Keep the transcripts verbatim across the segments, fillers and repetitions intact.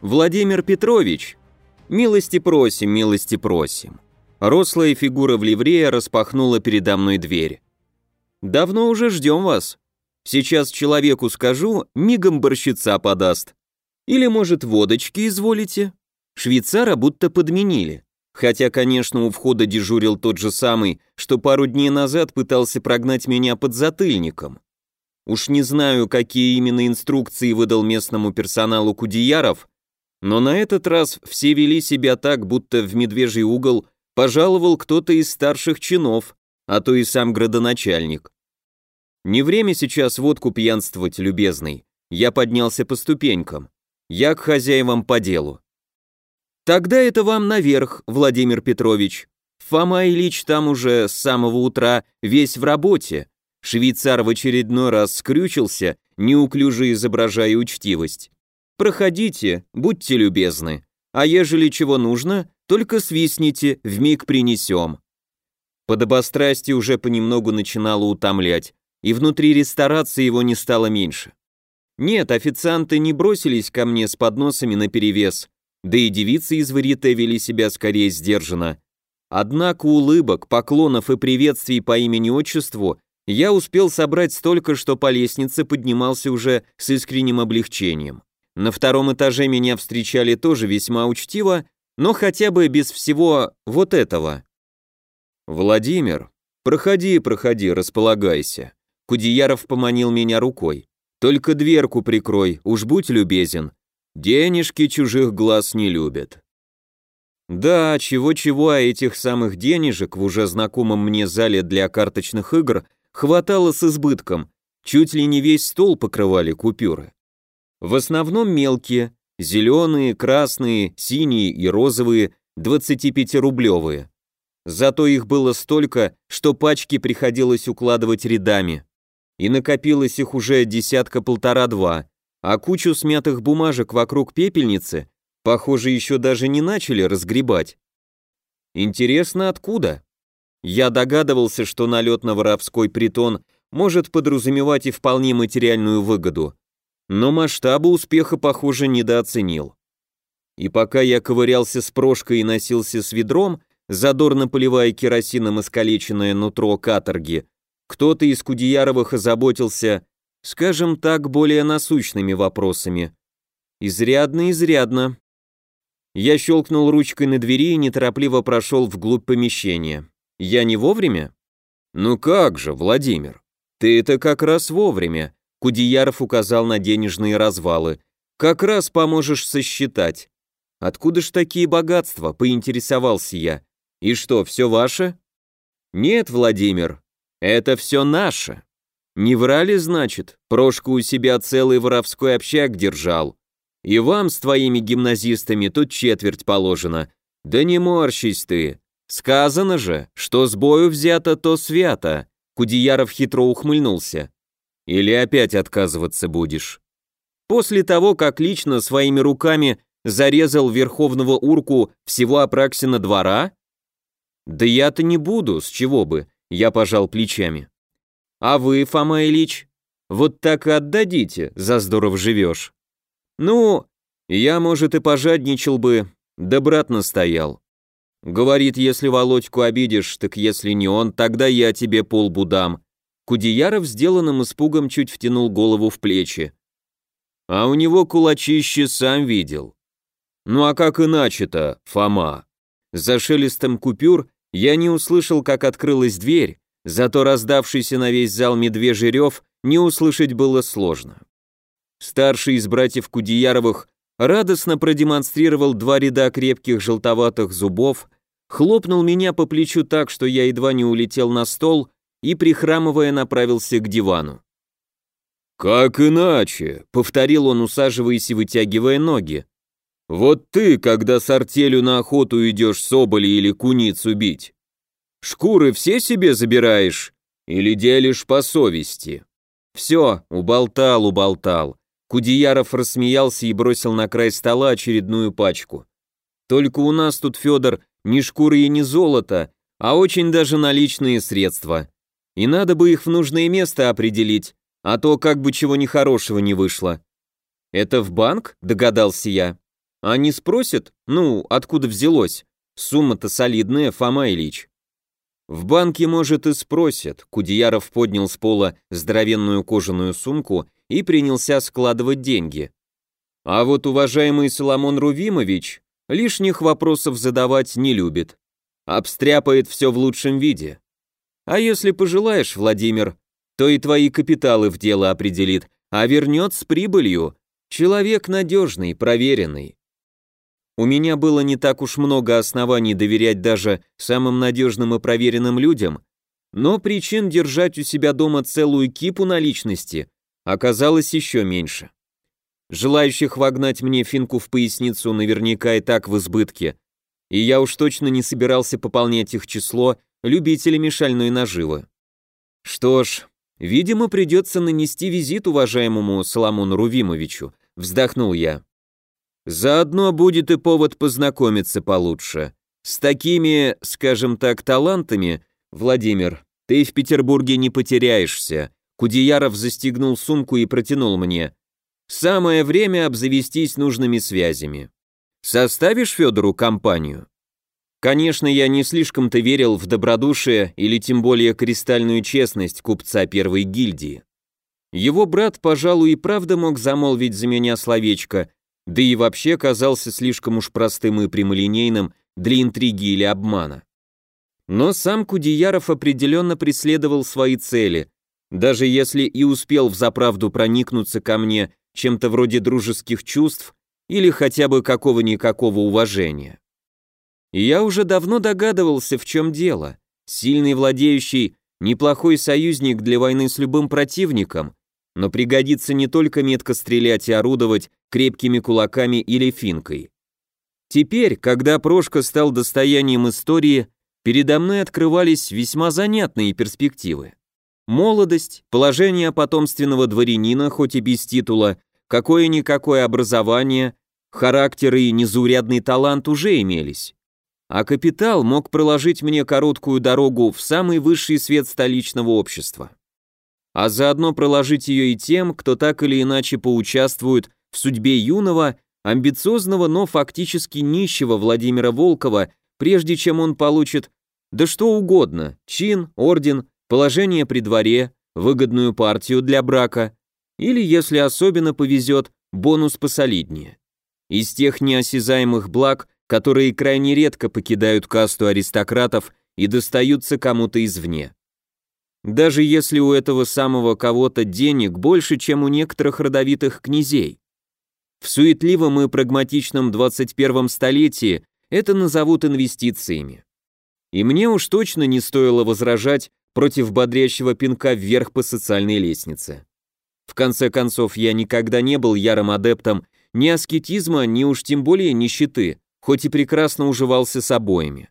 Владимир Петрович, милости просим, милости просим». Рослая фигура в ливрее распахнула передо мной дверь. «Давно уже ждем вас. Сейчас человеку скажу, мигом борщица подаст. Или, может, водочки изволите?» Швейцара будто подменили. Хотя, конечно, у входа дежурил тот же самый, что пару дней назад пытался прогнать меня подзатыльником. Уж не знаю, какие именно инструкции выдал местному персоналу Кудеяров, но на этот раз все вели себя так, будто в медвежий угол пожаловал кто-то из старших чинов, а то и сам градоначальник. Не время сейчас водку пьянствовать, любезный. Я поднялся по ступенькам. Я к хозяевам по делу. Тогда это вам наверх, Владимир Петрович. Фома Ильич там уже с самого утра весь в работе. Швейцар в очередной раз скрючился, неуклюже изображая учтивость. Проходите, будьте любезны. А ежели чего нужно, только свистните, вмиг принесем. Подобострастие уже понемногу начинало утомлять, и внутри ресторации его не стало меньше. Нет, официанты не бросились ко мне с подносами наперевес, да и девицы из варьете вели себя скорее сдержанно. Однако улыбок, поклонов и приветствий по имени-отчеству я успел собрать столько, что по лестнице поднимался уже с искренним облегчением. На втором этаже меня встречали тоже весьма учтиво, но хотя бы без всего вот этого. «Владимир, проходи, проходи, располагайся». Кудеяров поманил меня рукой. «Только дверку прикрой, уж будь любезен. Денежки чужих глаз не любят». Да, чего-чего, а этих самых денежек в уже знакомом мне зале для карточных игр хватало с избытком, чуть ли не весь стол покрывали купюры. В основном мелкие, зеленые, красные, синие и розовые, двадцатипятирублевые. Зато их было столько, что пачки приходилось укладывать рядами. И накопилось их уже десятка-полтора-два, а кучу смятых бумажек вокруг пепельницы, похоже, еще даже не начали разгребать. Интересно, откуда? Я догадывался, что налет на воровской притон может подразумевать и вполне материальную выгоду, но масштабы успеха, похоже, недооценил. И пока я ковырялся с прошкой и носился с ведром, задорно поливая керосином искалеченное нутро каторги, кто-то из Кудеяровых озаботился, скажем так, более насущными вопросами. Изрядно-изрядно. Я щелкнул ручкой на двери и неторопливо прошел вглубь помещения. Я не вовремя? Ну как же, Владимир, ты это как раз вовремя. Кудеяров указал на денежные развалы. Как раз поможешь сосчитать. Откуда ж такие богатства, поинтересовался я. И что, все ваше? Нет, Владимир, это все наше. Не врали, значит, Прошка у себя целый воровской общак держал. И вам с твоими гимназистами тут четверть положено. Да не морщись ты. Сказано же, что с бою взято, то свято. Кудеяров хитро ухмыльнулся. Или опять отказываться будешь? После того, как лично своими руками зарезал верховного урку всего Апраксина двора? Да я-то не буду, с чего бы, я пожал плечами. А вы, Фома Ильич, вот так и отдадите, за здоров живешь. Ну, я, может, и пожадничал бы, да брат настоял. Говорит, если Володьку обидишь, так если не он, тогда я тебе полбу дам. Кудеяров сделанным испугом чуть втянул голову в плечи. А у него кулачище сам видел. Ну а как иначе-то, Фома? За шелестом купюр я не услышал, как открылась дверь, зато раздавшийся на весь зал медвежий рев не услышать было сложно. Старший из братьев Кудеяровых радостно продемонстрировал два ряда крепких желтоватых зубов, хлопнул меня по плечу так, что я едва не улетел на стол и, прихрамывая, направился к дивану. «Как иначе?» — повторил он, усаживаясь и вытягивая ноги. «Вот ты, когда с артелью на охоту идешь соболи или куницу бить, шкуры все себе забираешь или делишь по совести?» «Все, уболтал, уболтал». Кудеяров рассмеялся и бросил на край стола очередную пачку. «Только у нас тут, Федор, ни шкуры и ни золото, а очень даже наличные средства. И надо бы их в нужное место определить, а то как бы чего нехорошего не вышло». «Это в банк?» – догадался я. А не спросят? Ну, откуда взялось? Сумма-то солидная, Фома Ильич. В банке, может, и спросят. Кудеяров поднял с пола здоровенную кожаную сумку и принялся складывать деньги. А вот уважаемый Соломон Рувимович лишних вопросов задавать не любит. Обстряпает все в лучшем виде. А если пожелаешь, Владимир, то и твои капиталы в дело определит, а вернет с прибылью. Человек надежный, проверенный. У меня было не так уж много оснований доверять даже самым надежным и проверенным людям, но причин держать у себя дома целую кипу наличности оказалось еще меньше. Желающих вогнать мне финку в поясницу наверняка и так в избытке, и я уж точно не собирался пополнять их число любителями шальной наживы. Что ж, видимо, придется нанести визит уважаемому Соломону Рувимовичу, вздохнул я. Заодно будет и повод познакомиться получше. С такими, скажем так, талантами, Владимир, ты в Петербурге не потеряешься. Кудеяров застегнул сумку и протянул мне. Самое время обзавестись нужными связями. Составишь Федору компанию? Конечно, я не слишком-то верил в добродушие или тем более кристальную честность купца первой гильдии. Его брат, пожалуй, и правда мог замолвить за меня словечко, да и вообще казался слишком уж простым и прямолинейным для интриги или обмана. Но сам Кудеяров определенно преследовал свои цели, даже если и успел взаправду проникнуться ко мне чем-то вроде дружеских чувств или хотя бы какого-никакого уважения. И я уже давно догадывался, в чем дело. Сильный владеющий, неплохой союзник для войны с любым противником, но пригодится не только метко стрелять и орудовать крепкими кулаками или финкой. Теперь, когда Прошка стал достоянием истории, передо мной открывались весьма занятные перспективы. Молодость, положение потомственного дворянина, хоть и без титула, какое-никакое образование, характер и незаурядный талант уже имелись. А капитал мог проложить мне короткую дорогу в самый высший свет столичного общества. А заодно проложить ее и тем, кто так или иначе поучаствует в судьбе юного, амбициозного, но фактически нищего Владимира Волкова, прежде чем он получит, да что угодно, чин, орден, положение при дворе, выгодную партию для брака, или, если особенно повезет, бонус посолиднее. Из тех неосязаемых благ, которые крайне редко покидают касту аристократов и достаются кому-то извне. Даже если у этого самого кого-то денег больше, чем у некоторых родовитых князей. В суетливом и прагматичном двадцать первом столетии это назовут инвестициями. И мне уж точно не стоило возражать против бодрящего пинка вверх по социальной лестнице. В конце концов, я никогда не был ярым адептом ни аскетизма, ни уж тем более нищеты, хоть и прекрасно уживался с обоими.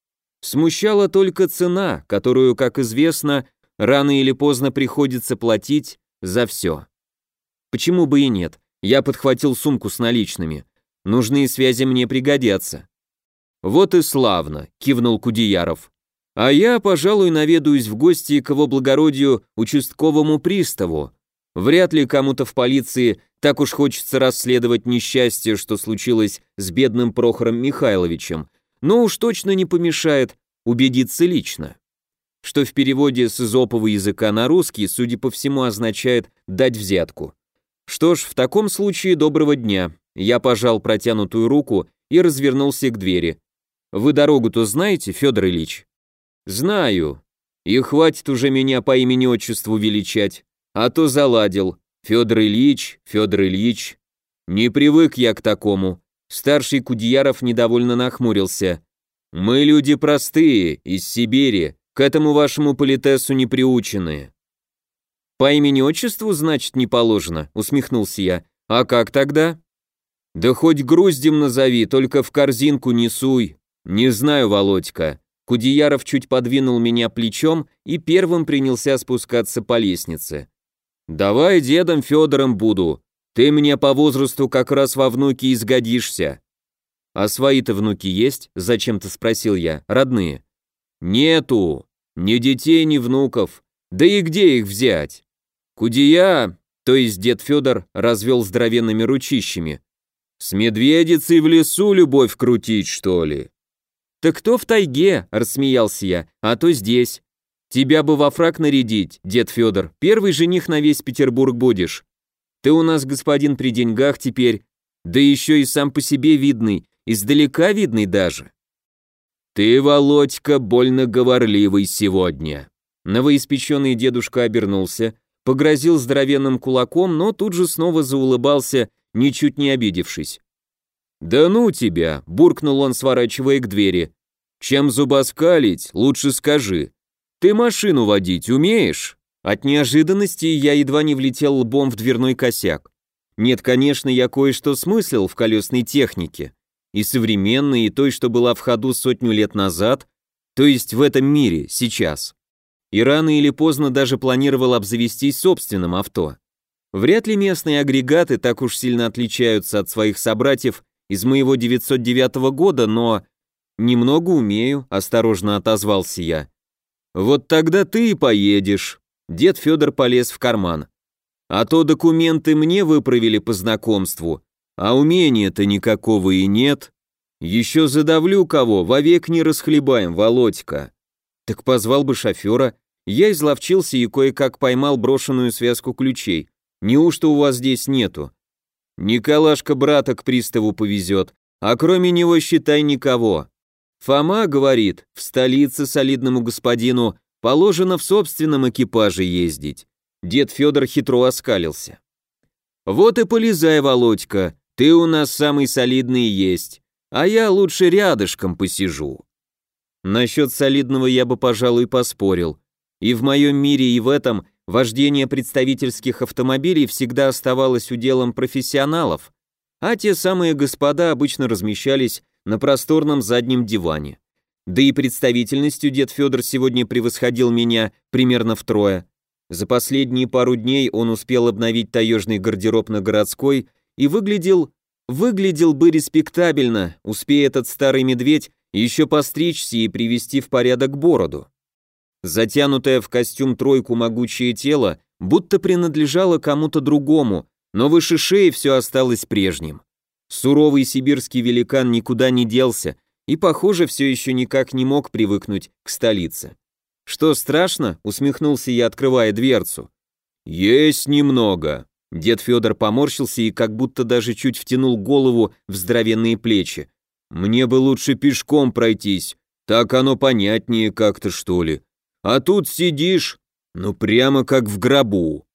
Смущала только цена, которую, как известно, рано или поздно приходится платить за все. Почему бы и нет? Я подхватил сумку с наличными. Нужные связи мне пригодятся. Вот и славно, кивнул Кудеяров. А я, пожалуй, наведаюсь в гости к его благородию участковому приставу. Вряд ли кому-то в полиции так уж хочется расследовать несчастье, что случилось с бедным Прохором Михайловичем, но уж точно не помешает убедиться лично. Что в переводе с эзопового языка на русский, судя по всему, означает «дать взятку». Что ж, в таком случае доброго дня. Я пожал протянутую руку и развернулся к двери. Вы дорогу-то знаете, Федор Ильич? Знаю. И хватит уже меня по имени-отчеству величать, а то заладил. Федор Ильич, Федор Ильич. Не привык я к такому. Старший Кудеяров недовольно нахмурился. Мы люди простые, из Сибири, к этому вашему политесу не приученные. По имени-отчеству, значит, не положено, усмехнулся я. А как тогда? Да хоть груздем назови, только в корзинку не суй. Не знаю, Володька. Кудеяров чуть подвинул меня плечом и первым принялся спускаться по лестнице. Давай дедом Федором буду. Ты мне по возрасту как раз во внуки изгодишься. А свои-то внуки есть? Зачем-то спросил я. Родные? Нету. Ни детей, ни внуков. Да и где их взять? Кудея, то есть дед Федор, развел здоровенными ручищами. С медведицей в лесу любовь крутить, что ли? Так кто в тайге, рассмеялся я, а то здесь. Тебя бы во фрак нарядить, дед Федор, первый жених на весь Петербург будешь. Ты у нас господин при деньгах теперь, да еще и сам по себе видный, издалека видный даже. Ты, Володька, больно говорливый сегодня. Новоиспеченный дедушка обернулся, погрозил здоровенным кулаком, но тут же снова заулыбался, ничуть не обидевшись. «Да ну тебя!» – буркнул он, сворачивая к двери. «Чем зубоскалить, лучше скажи. Ты машину водить умеешь?» От неожиданности я едва не влетел лбом в дверной косяк. Нет, конечно, я кое-что смыслил в колесной технике. И современной, и той, что была в ходу сотню лет назад, то есть в этом мире, сейчас. И рано или поздно даже планировал обзавестись собственным авто. Вряд ли местные агрегаты так уж сильно отличаются от своих собратьев из моего девятьсот девятого года, но... «Немного умею», — осторожно отозвался я. «Вот тогда ты и поедешь». Дед Федор полез в карман. «А то документы мне выправили по знакомству, а умения-то никакого и нет. Еще задавлю кого, вовек не расхлебаем, Володька». Так позвал бы шофера. Я изловчился и кое-как поймал брошенную связку ключей. Неужто у вас здесь нету? Николашка брата к приставу повезет, а кроме него, считай, никого. Фома говорит, в столице солидному господину положено в собственном экипаже ездить. Дед Федор хитро оскалился. Вот и полезай, Володька, ты у нас самый солидный есть, а я лучше рядышком посижу. Насчет солидного я бы, пожалуй, поспорил. И в моем мире, и в этом вождение представительских автомобилей всегда оставалось уделом профессионалов, а те самые господа обычно размещались на просторном заднем диване. Да и представительностью дед Федор сегодня превосходил меня примерно втрое. За последние пару дней он успел обновить таежный гардероб на городской и выглядел... выглядел бы респектабельно, успея этот старый медведь еще постричься и привести в порядок бороду. Затянутое в костюм тройку могучее тело будто принадлежало кому-то другому, но выше шеи все осталось прежним. Суровый сибирский великан никуда не делся и, похоже, все еще никак не мог привыкнуть к столице. «Что, страшно?» — усмехнулся я, открывая дверцу. «Есть немного». Дед Федор поморщился и как будто даже чуть втянул голову в здоровенные плечи. «Мне бы лучше пешком пройтись, так оно понятнее как-то, что ли. А тут сидишь, ну прямо как в гробу».